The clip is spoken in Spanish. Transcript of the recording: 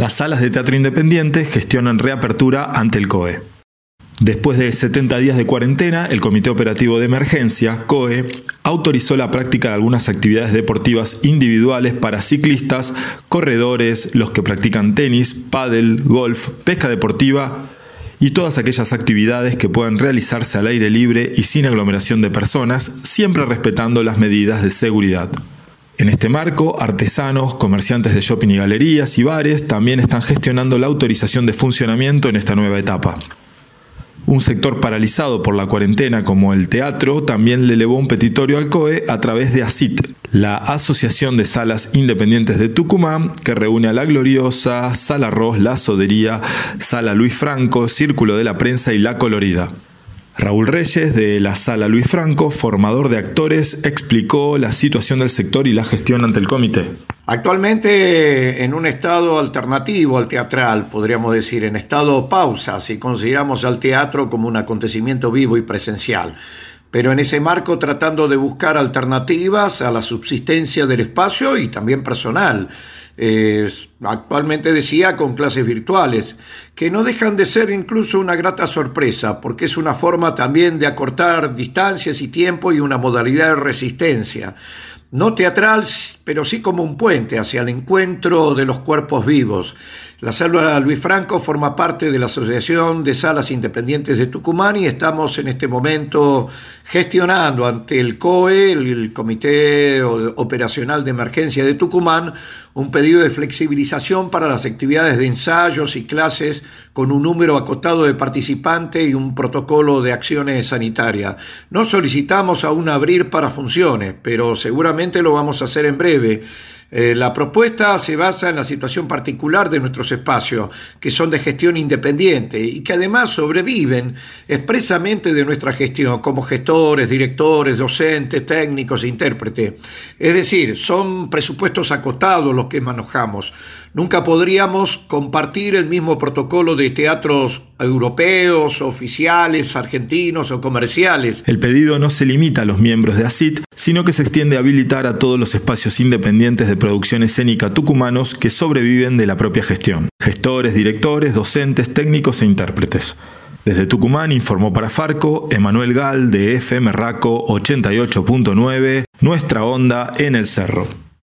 Las salas de teatro independientes gestionan reapertura ante el COE. Después de 70 días de cuarentena, el Comité Operativo de Emergencia, COE, autorizó la práctica de algunas actividades deportivas individuales para ciclistas, corredores, los que practican tenis, pádel, golf, pesca deportiva y todas aquellas actividades que puedan realizarse al aire libre y sin aglomeración de personas, siempre respetando las medidas de seguridad. En este marco, artesanos, comerciantes de shopping y galerías y bares también están gestionando la autorización de funcionamiento en esta nueva etapa. Un sector paralizado por la cuarentena como el teatro también le elevó un petitorio al COE a través de ASIT, la Asociación de Salas Independientes de Tucumán, que reúne a La Gloriosa, Sala Ros, La Sodería, Sala Luis Franco, Círculo de la Prensa y La Colorida. Raúl Reyes, de la Sala Luis Franco, formador de actores, explicó la situación del sector y la gestión ante el comité. Actualmente en un estado alternativo al teatral, podríamos decir, en estado pausa, si consideramos al teatro como un acontecimiento vivo y presencial. Pero en ese marco tratando de buscar alternativas a la subsistencia del espacio y también personal. Actualmente decía con clases virtuales, que no dejan de ser incluso una grata sorpresa, porque es una forma también de acortar distancias y tiempo y una modalidad de resistencia. No teatral, pero sí como un puente hacia el encuentro de los cuerpos vivos. La Sala Luis Franco forma parte de la Asociación de Salas Independientes de Tucumán y estamos en este momento gestionando ante el COE, el Comité Operacional de Emergencia de Tucumán, un pedido de flexibilización para las actividades de ensayos y clases con un número acotado de participantes y un protocolo de acciones sanitarias. No solicitamos aún abrir para funciones, pero seguramente lo vamos a hacer en breve. La propuesta se basa en la situación particular de nuestros espacios, que son de gestión independiente y que además sobreviven expresamente de nuestra gestión como gestores, directores, docentes, técnicos e intérpretes. Es decir, son presupuestos acotados los que manejamos. Nunca podríamos compartir el mismo protocolo de teatros europeos, oficiales, argentinos o comerciales. El pedido no se limita a los miembros de ASIT, sino que se extiende a habilitar a todos los espacios independientes de producción escénica tucumanos que sobreviven de la propia gestión. Gestores, directores, docentes, técnicos e intérpretes. Desde Tucumán informó para Farco Emanuel Gal de FM Raco 88.9, Nuestra Onda en el Cerro.